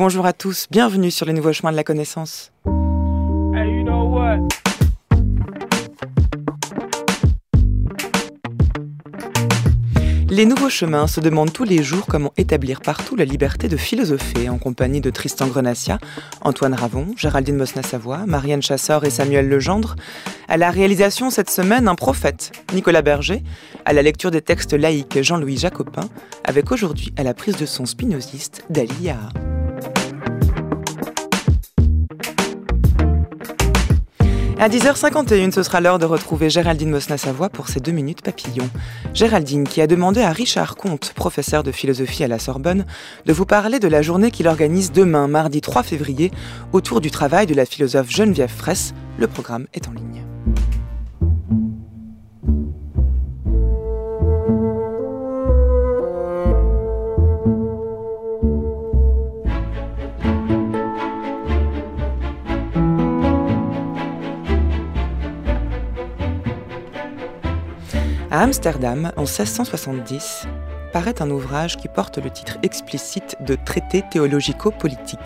bonjour à tous, bienvenue sur les nouveaux chemins de la connaissance. Hey, you know what? Les nouveaux chemins se demandent tous les jours comment établir partout la liberté de philosopher, en compagnie de Tristan Grenassia, Antoine Ravon, Géraldine Mosna-Savoie, Marianne Chassor et Samuel Legendre. À la réalisation cette semaine, un prophète, Nicolas Berger, à la lecture des textes laïques, Jean-Louis Jacopin, avec aujourd'hui à la prise de son spinoziste, Dali Yaha. À 10h51, ce sera l'heure de retrouver Géraldine Mosna-Savoie pour ses 2 minutes papillons. Géraldine qui a demandé à Richard Comte, professeur de philosophie à la Sorbonne, de vous parler de la journée qu'il organise demain, mardi 3 février, autour du travail de la philosophe Geneviève Fraisse. Le programme est en ligne. À Amsterdam, en 1670, paraît un ouvrage qui porte le titre explicite de « Traité théologico-politique »,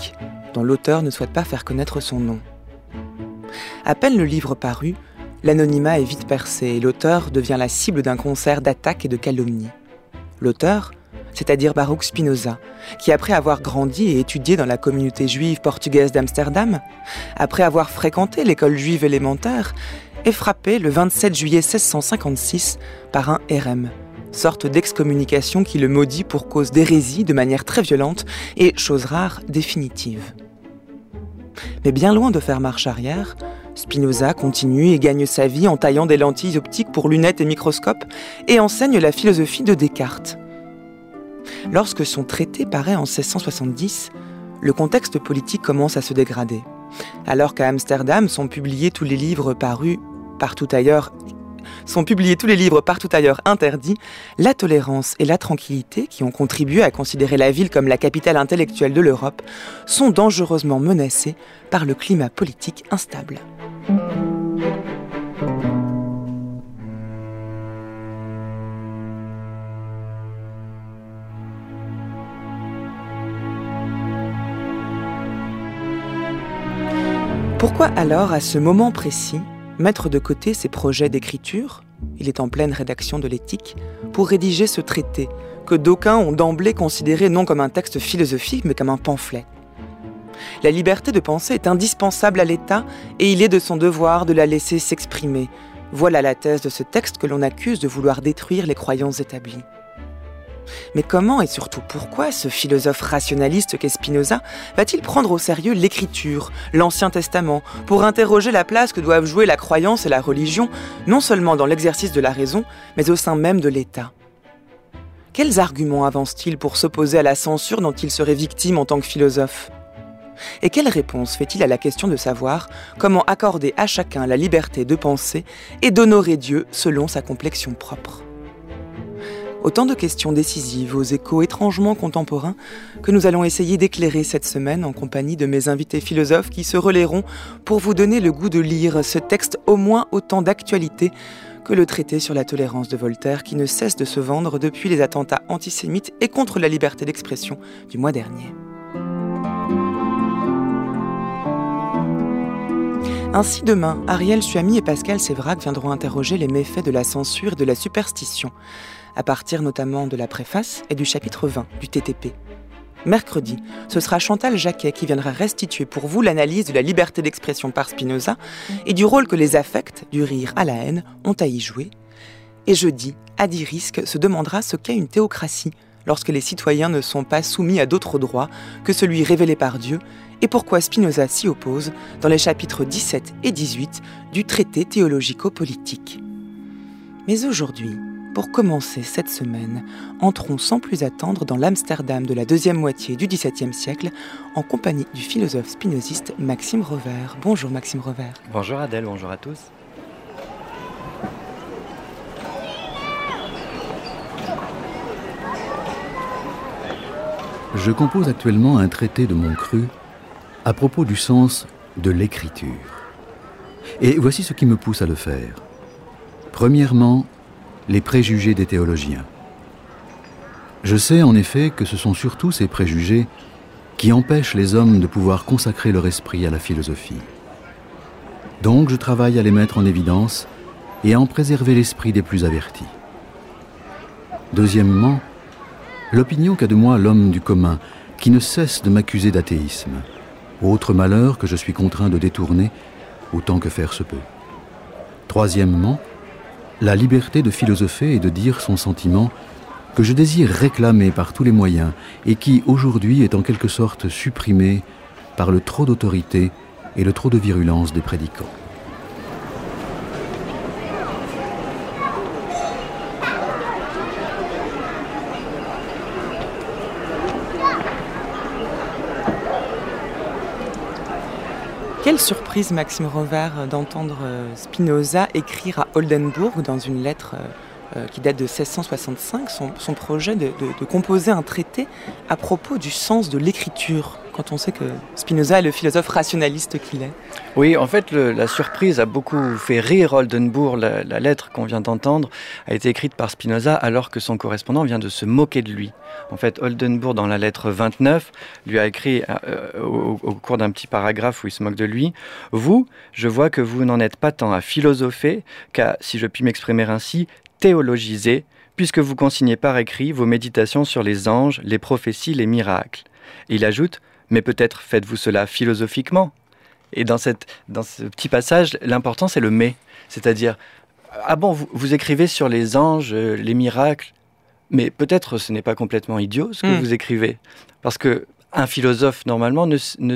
dont l'auteur ne souhaite pas faire connaître son nom. À peine le livre paru, l'anonymat est vite percé et l'auteur devient la cible d'un concert d'attaques et de calomnies. L'auteur, c'est-à-dire Baruch Spinoza, qui après avoir grandi et étudié dans la communauté juive portugaise d'Amsterdam, après avoir fréquenté l'école juive élémentaire, est frappé le 27 juillet 1656 par un hérem, sorte d'excommunication qui le maudit pour cause d'hérésie de manière très violente et, chose rare, définitive. Mais bien loin de faire marche arrière, Spinoza continue et gagne sa vie en taillant des lentilles optiques pour lunettes et microscopes et enseigne la philosophie de Descartes. Lorsque son traité paraît en 1670, le contexte politique commence à se dégrader. Alors qu'à Amsterdam sont publiés tous les livres partout ailleurs interdits, la tolérance et la tranquillité, qui ont contribué à considérer la ville comme la capitale intellectuelle de l'Europe, sont dangereusement menacées par le climat politique instable. Pourquoi alors, à ce moment précis, mettre de côté ses projets d'écriture, il est en pleine rédaction de l'éthique, pour rédiger ce traité que d'aucuns ont d'emblée considéré non comme un texte philosophique mais comme un pamphlet. La liberté de penser est indispensable à l'État et il est de son devoir de la laisser s'exprimer. Voilà la thèse de ce texte que l'on accuse de vouloir détruire les croyances établies. Mais comment et surtout pourquoi ce philosophe rationaliste qu'est Spinoza va-t-il prendre au sérieux l'écriture, l'Ancien Testament, pour interroger la place que doivent jouer la croyance et la religion, non seulement dans l'exercice de la raison, mais au sein même de l'État ? Quels arguments avance-t-il pour s'opposer à la censure dont il serait victime en tant que philosophe ? Et quelle réponse fait-il à la question de savoir comment accorder à chacun la liberté de penser et d'honorer Dieu selon sa complexion propre ? Autant de questions décisives aux échos étrangement contemporains que nous allons essayer d'éclairer cette semaine en compagnie de mes invités philosophes qui se relaieront pour vous donner le goût de lire ce texte au moins autant d'actualité que le traité sur la tolérance de Voltaire qui ne cesse de se vendre depuis les attentats antisémites et contre la liberté d'expression du mois dernier. Ainsi demain, Ariel Suamy et Pascal Sévrac viendront interroger les méfaits de la censure et de la superstition, à partir notamment de la préface et du chapitre 20 du TTP. Mercredi, ce sera Chantal Jacquet qui viendra restituer pour vous l'analyse de la liberté d'expression par Spinoza et du rôle que les affects, du rire à la haine, ont à y jouer. Et jeudi, Adi Risk se demandera ce qu'est une théocratie lorsque les citoyens ne sont pas soumis à d'autres droits que celui révélé par Dieu et pourquoi Spinoza s'y oppose dans les chapitres 17 et 18 du traité théologico-politique. Mais aujourd'hui, pour commencer cette semaine, entrons sans plus attendre dans l'Amsterdam de la deuxième moitié du XVIIe siècle en compagnie du philosophe spinoziste Maxime Revers. Bonjour Maxime Revers. Bonjour Adèle, bonjour à tous. Je compose actuellement un traité de mon cru à propos du sens de l'écriture. Et voici ce qui me pousse à le faire. Premièrement, les préjugés des théologiens. Je sais en effet que ce sont surtout ces préjugés qui empêchent les hommes de pouvoir consacrer leur esprit à la philosophie. Donc je travaille à les mettre en évidence et à en préserver l'esprit des plus avertis. Deuxièmement, l'opinion qu'a de moi l'homme du commun, qui ne cesse de m'accuser d'athéisme, autre malheur que je suis contraint de détourner autant que faire se peut. Troisièmement, la liberté de philosopher et de dire son sentiment que je désire réclamer par tous les moyens et qui, aujourd'hui, est en quelque sorte supprimée par le trop d'autorité et le trop de virulence des prédicants. Quelle surprise, Maxime Rovère, d'entendre Spinoza écrire à Oldenbourg dans une lettre qui date de 1665, son projet de composer un traité à propos du sens de l'écriture, quand on sait que Spinoza est le philosophe rationaliste qu'il est. Oui, en fait, la surprise a beaucoup fait rire Oldenbourg. La lettre qu'on vient d'entendre a été écrite par Spinoza alors que son correspondant vient de se moquer de lui. En fait, Oldenbourg, dans la lettre 29, lui a écrit au cours d'un petit paragraphe où il se moque de lui « Vous, je vois que vous n'en êtes pas tant à philosopher qu'à, si je puis m'exprimer ainsi, théologiser, puisque vous consignez par écrit vos méditations sur les anges, les prophéties, les miracles. » Et il ajoute « Mais peut-être faites-vous cela philosophiquement ?» Et dans ce petit passage, l'important c'est le « mais », c'est-à-dire « Ah bon, vous écrivez sur les anges, les miracles, mais peut-être ce n'est pas complètement idiot ce que vous écrivez, parce que un philosophe, normalement,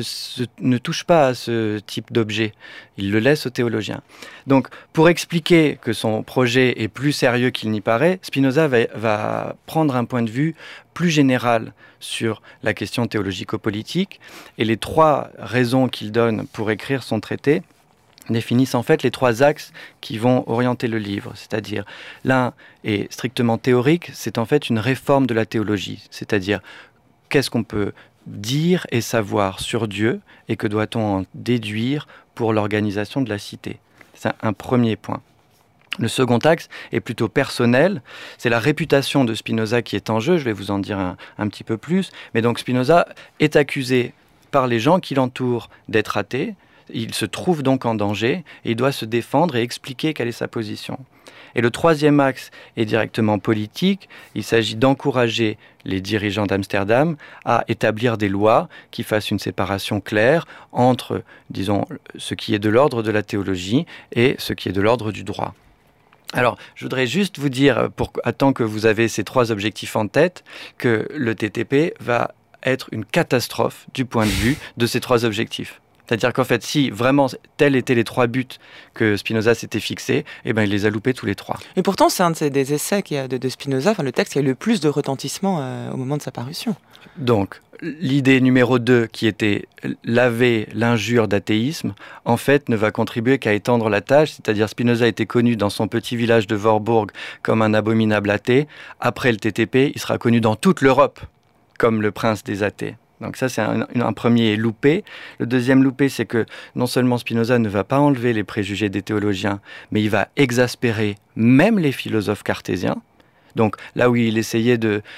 ne touche pas à ce type d'objet. Il le laisse aux théologiens. Donc, pour expliquer que son projet est plus sérieux qu'il n'y paraît, Spinoza va prendre un point de vue plus général sur la question théologico-politique. Et les 3 raisons qu'il donne pour écrire son traité définissent en fait les 3 axes qui vont orienter le livre. C'est-à-dire, l'un est strictement théorique, c'est en fait une réforme de la théologie. C'est-à-dire, qu'est-ce qu'on peut dire et savoir sur Dieu et que doit-on en déduire pour l'organisation de la cité. C'est un premier point. Le second axe est plutôt personnel, c'est la réputation de Spinoza qui est en jeu, je vais vous en dire un petit peu plus, mais donc Spinoza est accusé par les gens qui l'entourent d'être athée, il se trouve donc en danger et il doit se défendre et expliquer quelle est sa position. Et le troisième axe est directement politique. Il s'agit d'encourager les dirigeants d'Amsterdam à établir des lois qui fassent une séparation claire entre, disons, ce qui est de l'ordre de la théologie et ce qui est de l'ordre du droit. Alors, je voudrais juste vous dire, tant que vous avez ces 3 objectifs en tête, que le TTP va être une catastrophe du point de vue de ces 3 objectifs. C'est-à-dire qu'en fait, si vraiment tels étaient les 3 buts que Spinoza s'était fixés, eh ben, il les a loupés tous les 3. Et pourtant, c'est un des essais de Spinoza, le texte qui a eu le plus de retentissement au moment de sa parution. Donc, l'idée numéro 2, qui était laver l'injure d'athéisme, en fait, ne va contribuer qu'à étendre la tâche. C'est-à-dire, Spinoza était connu dans son petit village de Voorburg comme un abominable athée. Après le TTP, il sera connu dans toute l'Europe comme le prince des athées. Donc ça, c'est un premier loupé. Le deuxième loupé, c'est que non seulement Spinoza ne va pas enlever les préjugés des théologiens, mais il va exaspérer même les philosophes cartésiens. Donc là où il essayait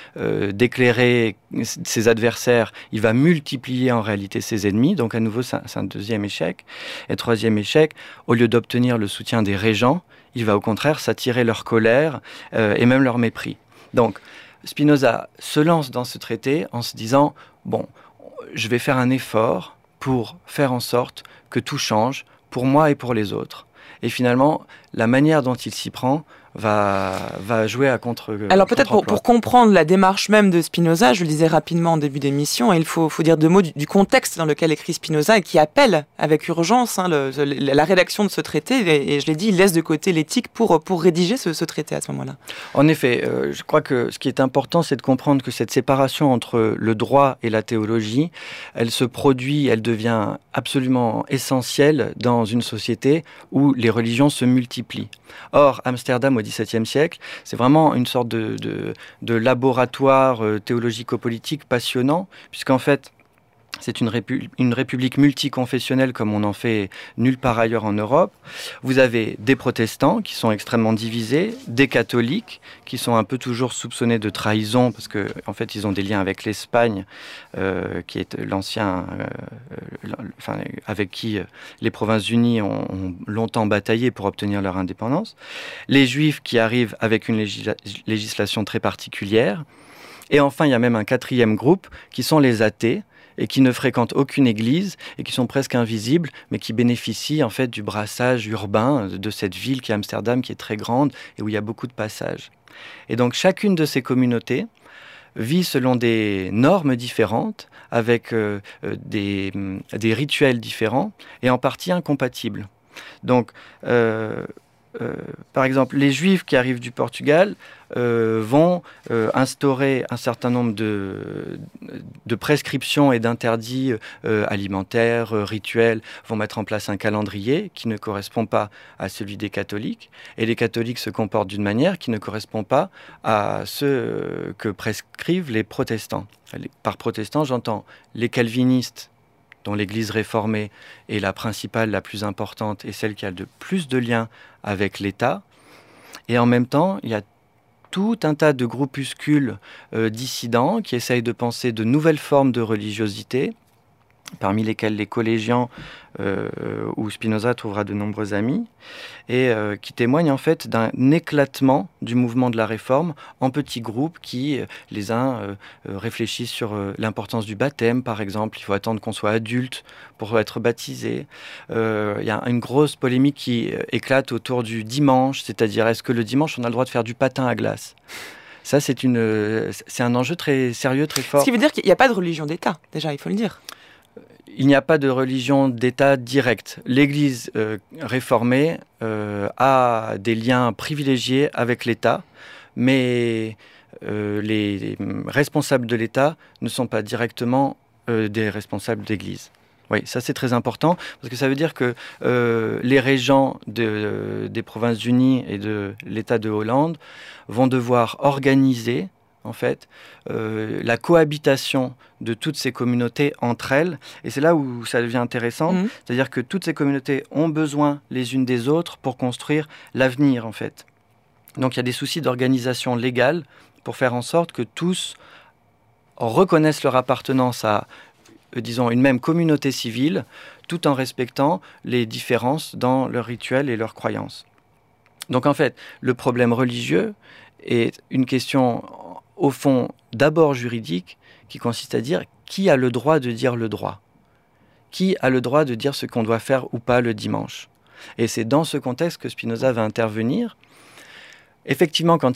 d'éclairer ses adversaires, il va multiplier en réalité ses ennemis. Donc à nouveau, c'est un deuxième échec. Et troisième échec, au lieu d'obtenir le soutien des régents, il va au contraire s'attirer leur colère et même leur mépris. Donc Spinoza se lance dans ce traité en se disant « Bon, je vais faire un effort pour faire en sorte que tout change pour moi et pour les autres. » Et finalement, la manière dont il s'y prend va jouer à contre. Alors peut-être pour comprendre la démarche même de Spinoza, je le disais rapidement en début d'émission, il faut dire 2 mots du contexte dans lequel écrit Spinoza et qui appelle avec urgence la rédaction de ce traité. Et je l'ai dit, il laisse de côté l'éthique pour rédiger ce traité à ce moment-là. En effet, je crois que ce qui est important, c'est de comprendre que cette séparation entre le droit et la théologie, elle se produit, elle devient absolument essentielle dans une société où les religions se multiplient. Or, Amsterdam au XVIIe siècle, c'est vraiment une sorte de laboratoire théologico-politique passionnant, puisqu'en fait, C'est une république multiconfessionnelle comme on en fait nulle part ailleurs en Europe. Vous avez des protestants qui sont extrêmement divisés, des catholiques qui sont un peu toujours soupçonnés de trahison parce que en fait ils ont des liens avec l'Espagne, qui est l'ancien, avec qui les Provinces-Unies ont longtemps bataillé pour obtenir leur indépendance. Les Juifs qui arrivent avec une législation très particulière. Et enfin, il y a même un quatrième groupe qui sont les athées, et qui ne fréquentent aucune église et qui sont presque invisibles, mais qui bénéficient en fait du brassage urbain de cette ville qui est Amsterdam, qui est très grande et où il y a beaucoup de passages. Et donc chacune de ces communautés vit selon des normes différentes, avec des rituels différents et en partie incompatibles. Donc, par exemple, les Juifs qui arrivent du Portugal vont instaurer un certain nombre de prescriptions et d'interdits alimentaires, rituels, vont mettre en place un calendrier qui ne correspond pas à celui des catholiques, et les catholiques se comportent d'une manière qui ne correspond pas à ce que prescrivent les protestants. Par protestants, j'entends les calvinistes, dont l'Église réformée est la principale, la plus importante et celle qui a le plus de liens avec l'État. Et en même temps, il y a tout un tas de groupuscules dissidents qui essayent de penser de nouvelles formes de religiosité, parmi lesquels les collégiens, où Spinoza trouvera de nombreux amis, et qui témoignent en fait d'un éclatement du mouvement de la Réforme en petits groupes qui, les uns réfléchissent sur l'importance du baptême, par exemple. Il faut attendre qu'on soit adulte pour être baptisé. Il y a une grosse polémique qui éclate autour du dimanche, c'est-à-dire est-ce que le dimanche on a le droit de faire du patin à glace ? Ça, c'est un enjeu très sérieux, très fort. Ce qui veut dire qu'il n'y a pas de religion d'État, déjà, il faut le dire. Il n'y a pas de religion d'État directe. L'Église réformée a des liens privilégiés avec l'État, mais les responsables de l'État ne sont pas directement des responsables d'Église. Oui, ça c'est très important, parce que ça veut dire que les régents des Provinces-Unies et de l'État de Hollande vont devoir organiser en fait, la cohabitation de toutes ces communautés entre elles. Et c'est là où ça devient intéressant. C'est-à-dire que toutes ces communautés ont besoin les unes des autres pour construire l'avenir, en fait. Donc il y a des soucis d'organisation légale pour faire en sorte que tous reconnaissent leur appartenance à, disons, une même communauté civile, tout en respectant les différences dans leurs rituels et leurs croyances. Donc en fait, le problème religieux est une question au fond, d'abord juridique, qui consiste à dire qui a le droit de dire le droit ? Qui a le droit de dire ce qu'on doit faire ou pas le dimanche ? Et c'est dans ce contexte que Spinoza va intervenir. Effectivement, quand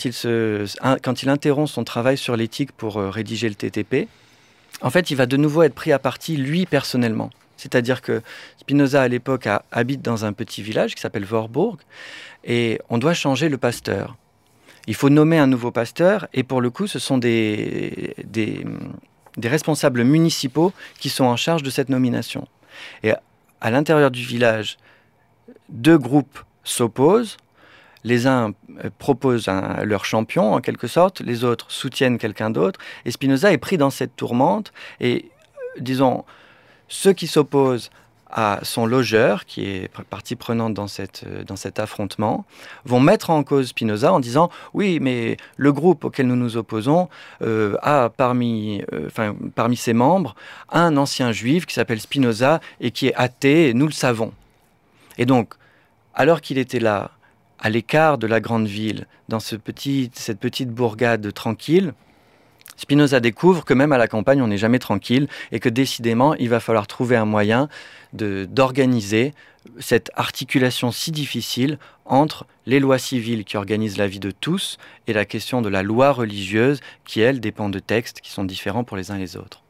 il interrompt son travail sur l'éthique pour rédiger le TTP, en fait, il va de nouveau être pris à partie, lui, personnellement. C'est-à-dire que Spinoza, à l'époque, habite dans un petit village qui s'appelle Voorburg, et on doit changer le pasteur. Il faut nommer un nouveau pasteur, et pour le coup, ce sont des responsables municipaux qui sont en charge de cette nomination. Et à l'intérieur du village, deux groupes s'opposent. Les uns proposent leur champion, en quelque sorte, les autres soutiennent quelqu'un d'autre. Et Spinoza est pris dans cette tourmente, et, disons, ceux qui s'opposent à son logeur, qui est partie prenante dans cet affrontement, vont mettre en cause Spinoza en disant « Oui, mais le groupe auquel nous nous opposons a parmi ses membres un ancien juif qui s'appelle Spinoza et qui est athée, et nous le savons. » Et donc, alors qu'il était là, à l'écart de la grande ville, dans cette petite bourgade tranquille, Spinoza découvre que même à la campagne, on n'est jamais tranquille et que décidément, il va falloir trouver un moyen d'organiser cette articulation si difficile entre les lois civiles qui organisent la vie de tous et la question de la loi religieuse qui, elle, dépend de textes qui sont différents pour les uns et les autres.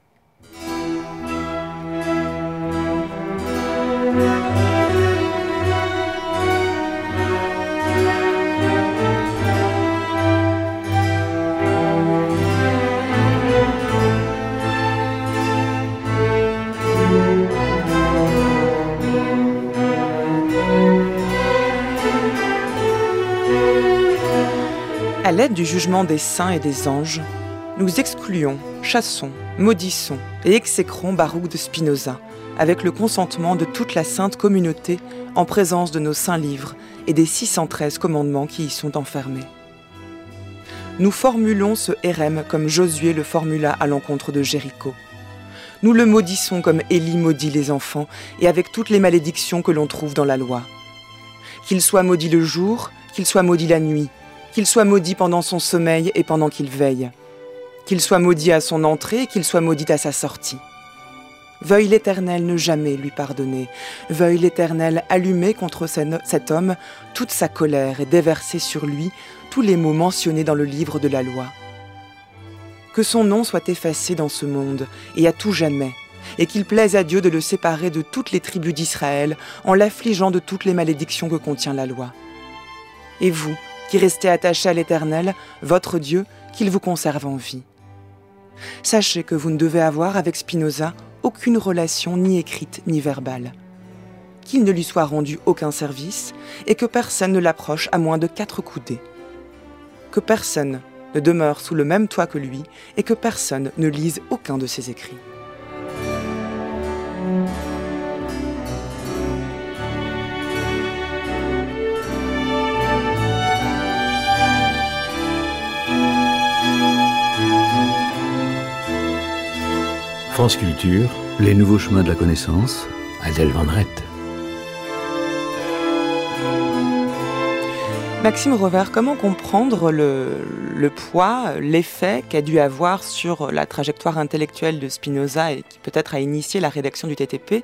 À l'aide du jugement des saints et des anges, nous excluons chassons, maudissons et exécrons Baruch de Spinoza, avec le consentement de toute la sainte communauté, en présence de nos saints livres et des 613 commandements qui y sont enfermés. Nous formulons ce hérem comme Josué le formula à l'encontre de Jéricho. Nous le maudissons comme Élie maudit les enfants et avec toutes les malédictions que l'on trouve dans la loi. Qu'il soit maudit le jour, qu'il soit maudit la nuit, qu'il soit maudit pendant son sommeil et pendant qu'il veille, qu'il soit maudit à son entrée, qu'il soit maudit à sa sortie. Veuille l'Éternel ne jamais lui pardonner, veuille l'Éternel allumer contre cet homme toute sa colère et déverser sur lui tous les mots mentionnés dans le livre de la loi. Que son nom soit effacé dans ce monde et à tout jamais, et qu'il plaise à Dieu de le séparer de toutes les tribus d'Israël en l'affligeant de toutes les malédictions que contient la loi. Et vous, qui restez attachés à l'Éternel, votre Dieu, qu'il vous conserve en vie. Sachez que vous ne devez avoir avec Spinoza aucune relation ni écrite ni verbale, qu'il ne lui soit rendu aucun service et que personne ne l'approche à moins de 4 coudées, que personne ne demeure sous le même toit que lui et que personne ne lise aucun de ses écrits. France Culture, les nouveaux chemins de la connaissance, Adèle Van Rett. Maxime Rovère, comment comprendre le poids, l'effet qu'a dû avoir sur la trajectoire intellectuelle de Spinoza et qui peut-être a initié la rédaction du TTP,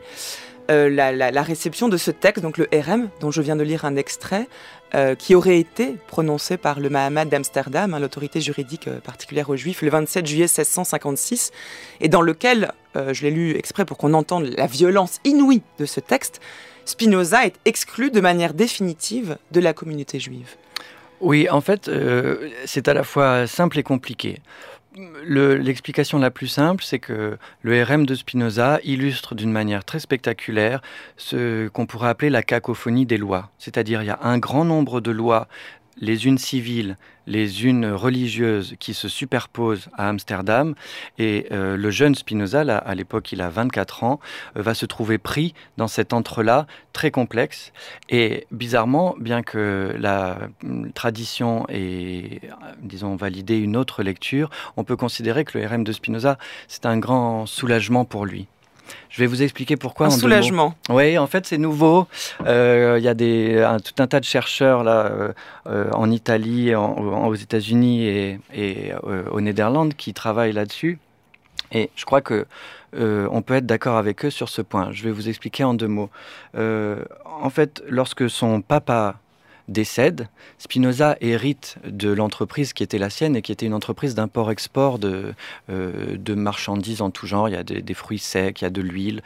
la réception de ce texte, donc le hérem, dont je viens de lire un extrait, qui aurait été prononcé par le Mahamad d'Amsterdam, l'autorité juridique particulière aux Juifs, le 27 juillet 1656, et dans lequel, je l'ai lu exprès pour qu'on entende la violence inouïe de ce texte, Spinoza est exclu de manière définitive de la communauté juive. Oui, en fait, c'est à la fois simple et compliqué. L'explication la plus simple, c'est que le hérem de Spinoza illustre d'une manière très spectaculaire ce qu'on pourrait appeler la cacophonie des lois. C'est-à-dire, il y a un grand nombre de lois, les unes civiles, les unes religieuses, qui se superposent à Amsterdam. Et le jeune Spinoza, là, à l'époque il a 24 ans, va se trouver pris dans cet entre-là très complexe. Et bizarrement, bien que la tradition ait, disons, validé une autre lecture, on peut considérer que le hérem de Spinoza, c'est un grand soulagement pour lui. Je vais vous expliquer pourquoi. Un soulagement. Oui, en fait, c'est nouveau. Il y a tout un tas de chercheurs là, en Italie, aux États-Unis et aux Néderlandes qui travaillent là-dessus. Et je crois que on peut être d'accord avec eux sur ce point. Je vais vous expliquer en 2 mots. En fait, lorsque son papa décède, Spinoza hérite de l'entreprise qui était la sienne et qui était une entreprise d'import-export de marchandises en tout genre. Il y a des fruits secs, il y a de l'huile.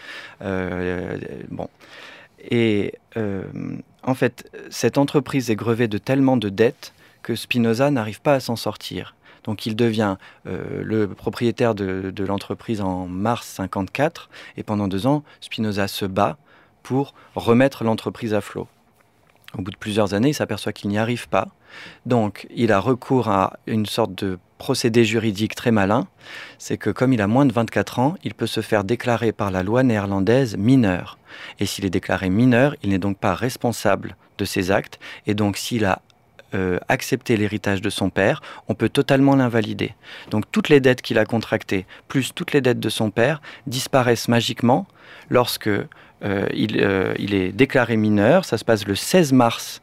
Bon. Et en fait, cette entreprise est grevée de tellement de dettes que Spinoza n'arrive pas à s'en sortir. Donc il devient le propriétaire de l'entreprise en mars 1954 et pendant 2 ans, Spinoza se bat pour remettre l'entreprise à flot. Au bout de plusieurs années, il s'aperçoit qu'il n'y arrive pas. Donc, il a recours à une sorte de procédé juridique très malin. C'est que comme il a moins de 24 ans, il peut se faire déclarer par la loi néerlandaise mineur. Et s'il est déclaré mineur, il n'est donc pas responsable de ses actes. Et donc, s'il a accepté l'héritage de son père, on peut totalement l'invalider. Donc, toutes les dettes qu'il a contractées, plus toutes les dettes de son père, disparaissent magiquement lorsque il est déclaré mineur. Ça se passe le 16 mars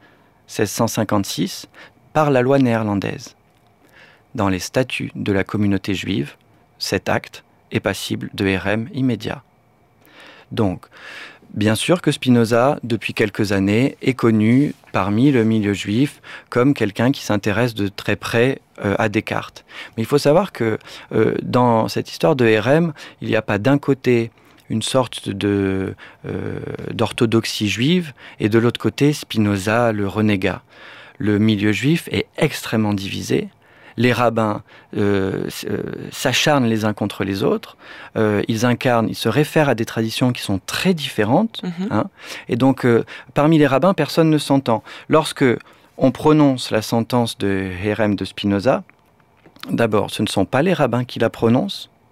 1656 par la loi néerlandaise. Dans les statuts de la communauté juive, cet acte est passible de hérem immédiat. Donc, bien sûr que Spinoza, depuis quelques années, est connu parmi le milieu juif comme quelqu'un qui s'intéresse de très près à Descartes. Mais il faut savoir que dans cette histoire de hérem, il n'y a pas d'un côté une sorte d'orthodoxie juive, et de l'autre côté, Spinoza, le renégat. Le milieu juif est extrêmement divisé. Les rabbins s'acharnent les uns contre les autres. Ils se réfèrent à des traditions qui sont très différentes. Et donc, parmi les rabbins, personne ne s'entend. Lorsque on prononce la sentence de hérem de Spinoza, d'abord, ce ne sont pas les rabbins qui la prononcent,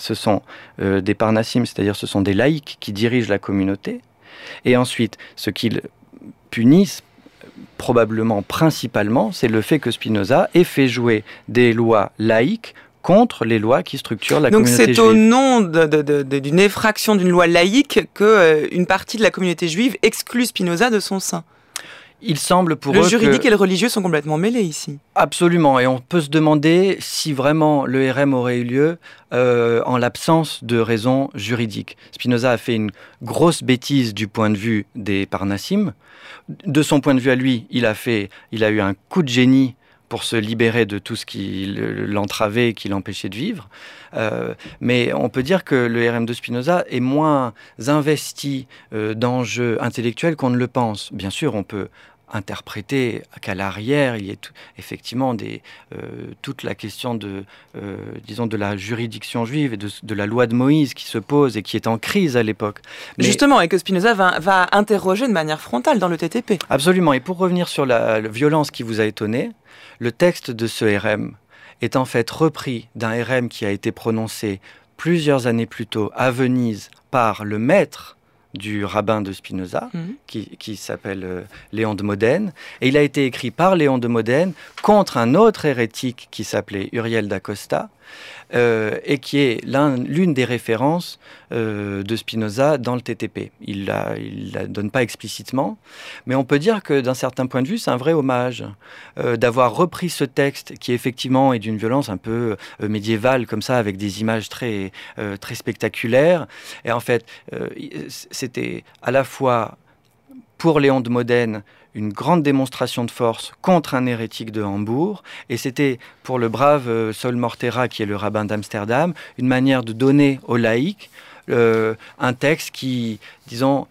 ce sont des parnassim, c'est-à-dire ce sont des laïcs qui dirigent la communauté. Et ensuite, ce qu'ils punissent, probablement principalement, c'est le fait que Spinoza ait fait jouer des lois laïques contre les lois qui structurent la communauté juive. Donc c'est au nom d'une effraction d'une loi laïque qu'une partie de la communauté juive exclut Spinoza de son sein. Il semble pour eux le juridique et le religieux sont complètement mêlés ici. Absolument, et on peut se demander si vraiment le RM aurait eu lieu en l'absence de raisons juridiques. Spinoza a fait une grosse bêtise du point de vue des parnassim. De son point de vue à lui, il a eu un coup de génie pour se libérer de tout ce qui l'entravait et qui l'empêchait de vivre. Mais on peut dire que le RM de Spinoza est moins investi d'enjeux intellectuels qu'on ne le pense. Bien sûr, on peut interpréter qu'à l'arrière, il y a effectivement toute la question de la juridiction juive et de la loi de Moïse qui se pose et qui est en crise à l'époque. Mais justement, et que Spinoza va interroger de manière frontale dans le TTP. Absolument. Et pour revenir sur la violence qui vous a étonné, le texte de ce RM est en fait repris d'un RM qui a été prononcé plusieurs années plus tôt à Venise par le maître du rabbin de Spinoza, qui s'appelle Léon de Modène. Et il a été écrit par Léon de Modène contre un autre hérétique qui s'appelait Uriel d'Acosta, et qui est l'une des références de Spinoza dans le TTP. Il la donne pas explicitement, mais on peut dire que d'un certain point de vue, c'est un vrai hommage d'avoir repris ce texte qui effectivement est d'une violence un peu médiévale, comme ça, avec des images très, très spectaculaires. Et en fait, c'était à la fois pour Léon de Modène une grande démonstration de force contre un hérétique de Hambourg, et c'était pour le brave Saul Mortera, qui est le rabbin d'Amsterdam, une manière de donner aux laïcs un texte qui, disons,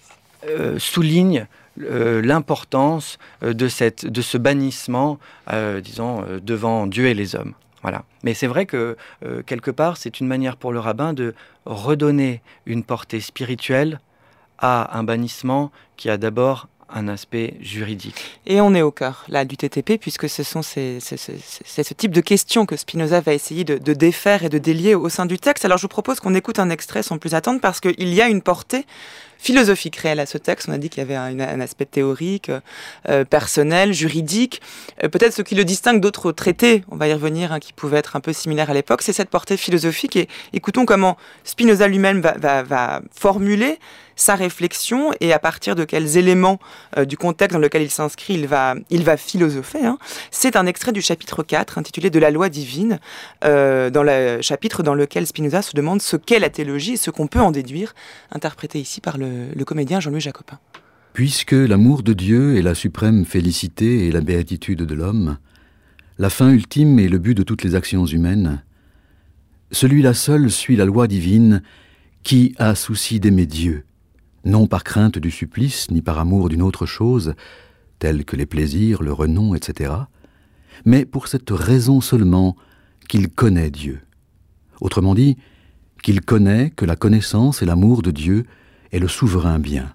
souligne l'importance de ce bannissement, devant Dieu et les hommes. Voilà. Mais c'est vrai que, quelque part, c'est une manière pour le rabbin de redonner une portée spirituelle à un bannissement qui a d'abord un aspect juridique. Et on est au cœur là du TTP, puisque c'est ce type de questions que Spinoza va essayer de défaire et de délier au sein du texte. Alors je vous propose qu'on écoute un extrait sans plus attendre, parce qu'il y a une portée philosophique réelle à ce texte. On a dit qu'il y avait un aspect théorique, personnel, juridique. Peut-être ce qui le distingue d'autres traités, on va y revenir, qui pouvaient être un peu similaires à l'époque, c'est cette portée philosophique. Et écoutons comment Spinoza lui-même va formuler sa réflexion et à partir de quels éléments du contexte dans lequel il s'inscrit, il va philosopher. C'est un extrait du chapitre 4 intitulé « De la loi divine », dans le chapitre dans lequel Spinoza se demande ce qu'est la théologie et ce qu'on peut en déduire, interprété ici par le comédien Jean-Louis Jacopin. Puisque l'amour de Dieu est la suprême félicité et la béatitude de l'homme, la fin ultime et le but de toutes les actions humaines, celui-là seul suit la loi divine qui a souci d'aimer Dieu, non par crainte du supplice, ni par amour d'une autre chose, telle que les plaisirs, le renom, etc., mais pour cette raison seulement qu'il connaît Dieu. Autrement dit, qu'il connaît que la connaissance et l'amour de Dieu est le souverain bien.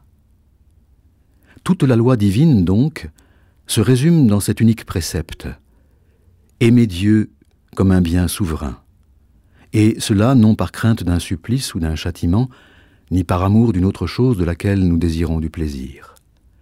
Toute la loi divine, donc, se résume dans cet unique précepte. Aimer Dieu comme un bien souverain. Et cela non par crainte d'un supplice ou d'un châtiment, ni par amour d'une autre chose de laquelle nous désirons du plaisir.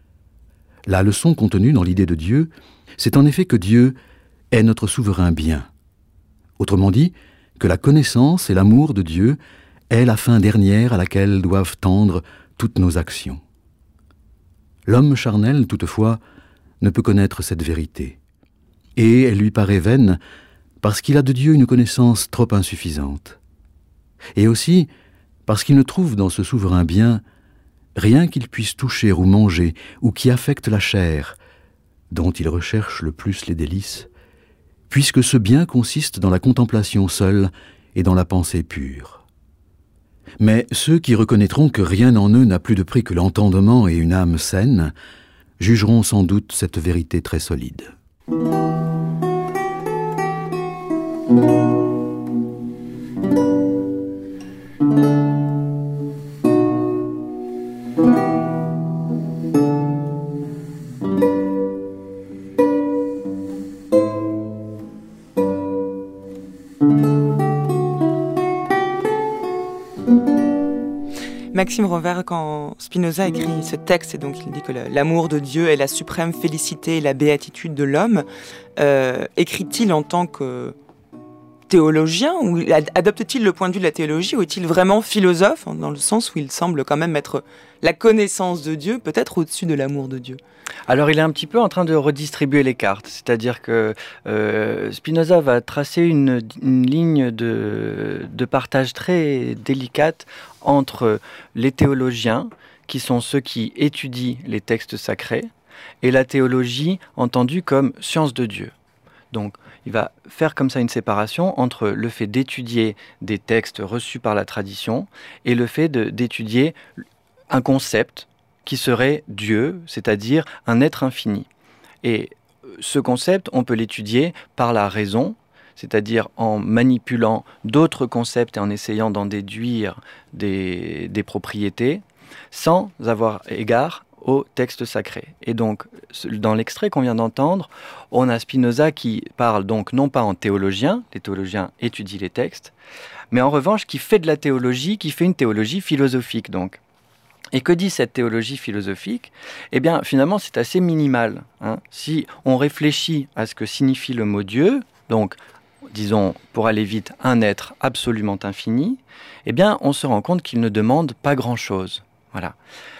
La leçon contenue dans l'idée de Dieu, c'est en effet que Dieu est notre souverain bien. Autrement dit, que la connaissance et l'amour de Dieu est la fin dernière à laquelle doivent tendre toutes nos actions. L'homme charnel, toutefois, ne peut connaître cette vérité. Et elle lui paraît vaine parce qu'il a de Dieu une connaissance trop insuffisante. Et aussi parce qu'il ne trouve dans ce souverain bien rien qu'il puisse toucher ou manger, ou qui affecte la chair, dont il recherche le plus les délices, puisque ce bien consiste dans la contemplation seule et dans la pensée pure. Mais ceux qui reconnaîtront que rien en eux n'a plus de prix que l'entendement et une âme saine, jugeront sans doute cette vérité très solide. Maxime Rovère, quand Spinoza écrit ce texte, et donc il dit que l'amour de Dieu est la suprême félicité et la béatitude de l'homme, écrit-il en tant que théologien, ou adopte-t-il le point de vue de la théologie, ou est-il vraiment philosophe, dans le sens où il semble quand même mettre la connaissance de Dieu peut-être au-dessus de l'amour de Dieu? Alors il est un petit peu en train de redistribuer les cartes, c'est-à-dire que Spinoza va tracer une ligne de partage très délicate entre les théologiens, qui sont ceux qui étudient les textes sacrés, et la théologie entendue comme science de Dieu. Donc, il va faire comme ça une séparation entre le fait d'étudier des textes reçus par la tradition et le fait d'étudier un concept qui serait Dieu, c'est-à-dire un être infini. Et ce concept, on peut l'étudier par la raison, c'est-à-dire en manipulant d'autres concepts et en essayant d'en déduire des propriétés, sans avoir égard au texte sacré. Et donc, dans l'extrait qu'on vient d'entendre, on a Spinoza qui parle donc non pas en théologien, les théologiens étudient les textes, mais en revanche qui fait de la théologie, qui fait une théologie philosophique donc. Et que dit cette théologie philosophique? Eh bien, finalement, c'est assez minimal. Si on réfléchit à ce que signifie le mot Dieu, donc, disons, pour aller vite, un être absolument infini, eh bien, on se rend compte qu'il ne demande pas grand-chose. Voilà.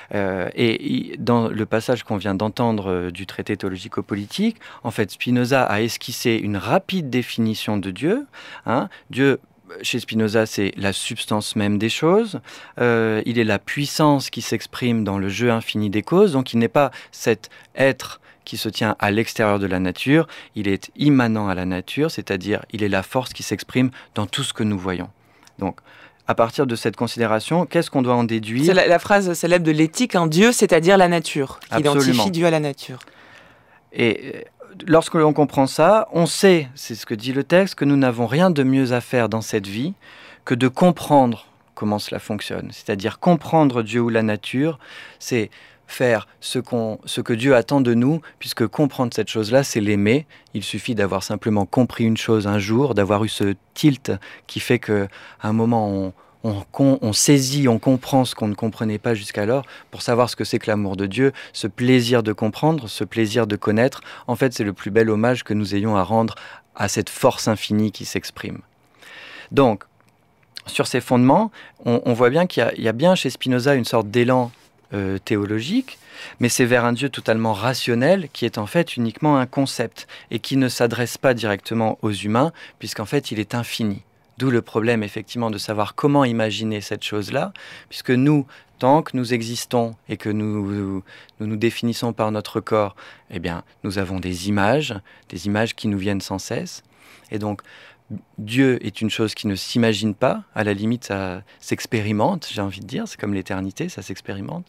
Et dans le passage qu'on vient d'entendre du traité théologico-politique, en fait, Spinoza a esquissé une rapide définition de Dieu. Dieu, chez Spinoza, c'est la substance même des choses. Il est la puissance qui s'exprime dans le jeu infini des causes. Donc, il n'est pas cet être qui se tient à l'extérieur de la nature. Il est immanent à la nature, c'est-à-dire il est la force qui s'exprime dans tout ce que nous voyons. Donc, à partir de cette considération, qu'est-ce qu'on doit en déduire? C'est la phrase célèbre de l'éthique, Dieu, c'est-à-dire la nature, qui identifie Dieu à la nature. Et lorsque l'on comprend ça, on sait, c'est ce que dit le texte, que nous n'avons rien de mieux à faire dans cette vie que de comprendre comment cela fonctionne. C'est-à-dire comprendre Dieu ou la nature, c'est faire ce que Dieu attend de nous, puisque comprendre cette chose-là, c'est l'aimer. Il suffit d'avoir simplement compris une chose un jour, d'avoir eu ce tilt qui fait qu'à un moment, on saisit, on comprend ce qu'on ne comprenait pas jusqu'alors, pour savoir ce que c'est que l'amour de Dieu, ce plaisir de comprendre, ce plaisir de connaître. En fait, c'est le plus bel hommage que nous ayons à rendre à cette force infinie qui s'exprime. Donc, sur ces fondements, on voit bien qu'il y a bien chez Spinoza une sorte d'élan théologique, mais c'est vers un Dieu totalement rationnel qui est en fait uniquement un concept et qui ne s'adresse pas directement aux humains puisqu'en fait il est infini. D'où le problème effectivement de savoir comment imaginer cette chose-là, puisque nous, tant que nous existons et que nous définissons par notre corps, eh bien nous avons des images qui nous viennent sans cesse, et donc Dieu est une chose qui ne s'imagine pas, à la limite ça s'expérimente, j'ai envie de dire, c'est comme l'éternité, ça s'expérimente.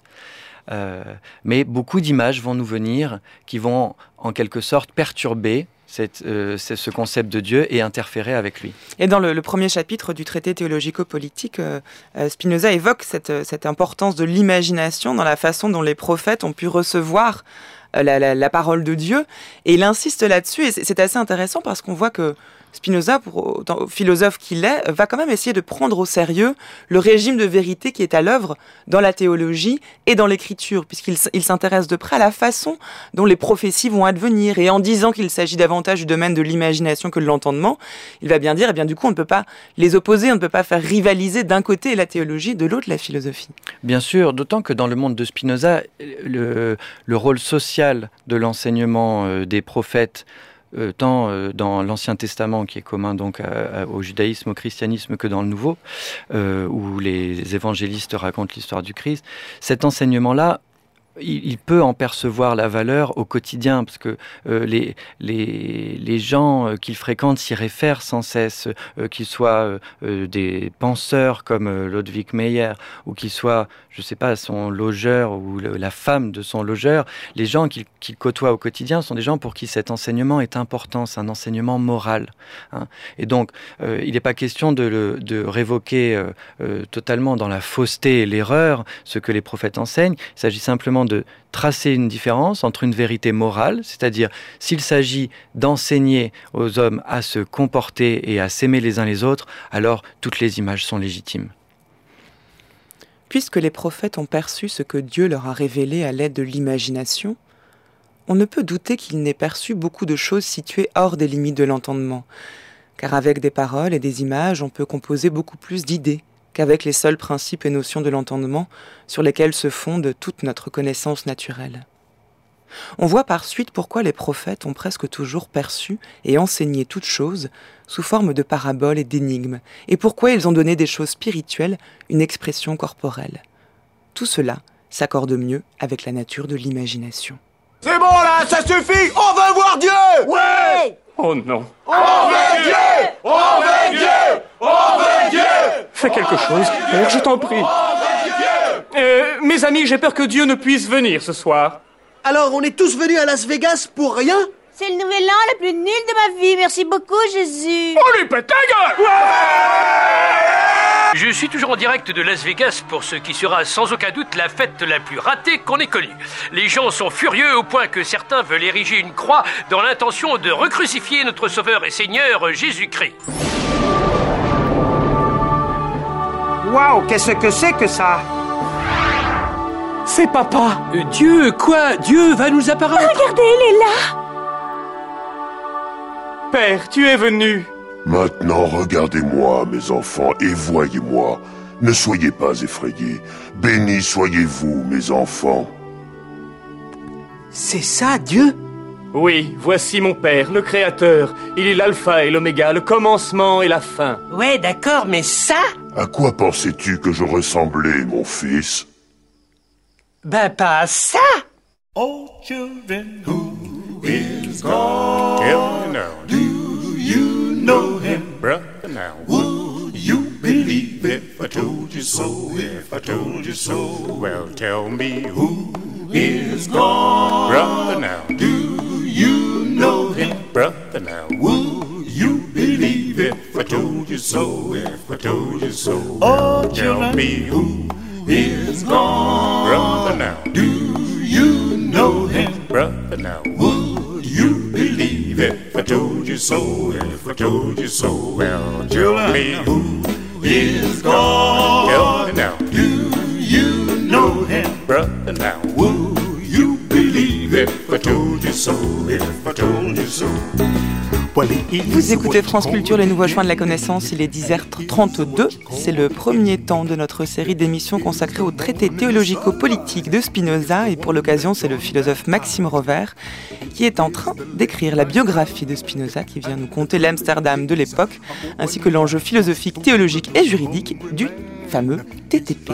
Mais beaucoup d'images vont nous venir qui vont en quelque sorte perturber ce concept de Dieu et interférer avec lui. Et dans le premier chapitre du traité théologico-politique, Spinoza évoque cette importance de l'imagination dans la façon dont les prophètes ont pu recevoir la parole de Dieu. Et il insiste là-dessus, et c'est assez intéressant parce qu'on voit que Spinoza, philosophe qu'il est, va quand même essayer de prendre au sérieux le régime de vérité qui est à l'œuvre dans la théologie et dans l'écriture, puisqu'il s'intéresse de près à la façon dont les prophéties vont advenir. Et en disant qu'il s'agit davantage du domaine de l'imagination que de l'entendement, il va bien dire, eh bien, du coup, on ne peut pas les opposer, on ne peut pas faire rivaliser d'un côté la théologie, de l'autre la philosophie. Bien sûr, d'autant que dans le monde de Spinoza, le rôle social de l'enseignement des prophètes, tant dans l'Ancien Testament, qui est commun donc au judaïsme, au christianisme, que dans le Nouveau, où les évangélistes racontent l'histoire du Christ, cet enseignement-là, il peut en percevoir la valeur au quotidien, parce que les gens qu'il fréquente s'y réfèrent sans cesse, qu'ils soient des penseurs comme Ludwig Meyer, ou qu'ils soient, je ne sais pas, son logeur ou la femme de son logeur. Les gens qu'il côtoie au quotidien sont des gens pour qui cet enseignement est important, c'est un enseignement moral. Et donc, il n'est pas question de révoquer totalement dans la fausseté et l'erreur ce que les prophètes enseignent. Il s'agit simplement de tracer une différence entre une vérité morale, c'est-à-dire s'il s'agit d'enseigner aux hommes à se comporter et à s'aimer les uns les autres, alors toutes les images sont légitimes. Puisque les prophètes ont perçu ce que Dieu leur a révélé à l'aide de l'imagination, on ne peut douter qu'ils n'aient perçu beaucoup de choses situées hors des limites de l'entendement, car avec des paroles et des images, on peut composer beaucoup plus d'idées qu'avec les seuls principes et notions de l'entendement sur lesquels se fonde toute notre connaissance naturelle. On voit par suite pourquoi les prophètes ont presque toujours perçu et enseigné toutes choses sous forme de paraboles et d'énigmes, et pourquoi ils ont donné des choses spirituelles une expression corporelle. Tout cela s'accorde mieux avec la nature de l'imagination. C'est bon là, ça suffit. On veut voir Dieu. Ouais. Oh non. On veut Dieu. On veut Dieu. On veut Dieu. Fais quelque chose, Père, je t'en prie. Mes amis, j'ai peur que Dieu ne puisse venir ce soir. Alors, on est tous venus à Las Vegas pour rien? C'est le nouvel an le plus nul de ma vie. Merci beaucoup, Jésus. On lui pète la gueule. Je suis toujours en direct de Las Vegas pour ce qui sera sans aucun doute la fête la plus ratée qu'on ait connue. Les gens sont furieux au point que certains veulent ériger une croix dans l'intention de recrucifier notre Sauveur et Seigneur Jésus-Christ. Waouh, qu'est-ce que c'est que ça? C'est papa. Dieu, quoi? Dieu va nous apparaître. Regardez, il est là. Père, tu es venu. Maintenant, regardez-moi, mes enfants, et voyez-moi. Ne soyez pas effrayés. Bénis soyez-vous, mes enfants. C'est ça, Dieu? Oui, voici mon Père, le Créateur. Il est l'alpha et l'oméga, le commencement et la fin. Ouais, d'accord, mais ça? À quoi pensais-tu que je ressemblais, mon fils? Ben, pas à ça! Oh, children, who is God? Tell me now, do you know him? Brother, now, would you believe if I told you so? If I told you so, well, tell me who is God? Brother, now, do you know him? Brother, now, would you believe if I told you so? If I told you so, oh, tell me who is God? Brother, now, do you know him? Brother, now, would you believe if I told you so? If I told you so, well, tell me who is God? Tell me now, do you know him? Brother, now, would you believe if I told you so? If I told you so. Vous écoutez France Culture, les nouveaux chemins de la connaissance, il est 10h32. C'est le premier temps de notre série d'émissions consacrée au traité théologico-politique de Spinoza. Et pour l'occasion, c'est le philosophe Maxime Rovère qui est en train d'écrire la biographie de Spinoza, qui vient nous conter l'Amsterdam de l'époque, ainsi que l'enjeu philosophique, théologique et juridique du fameux TTP.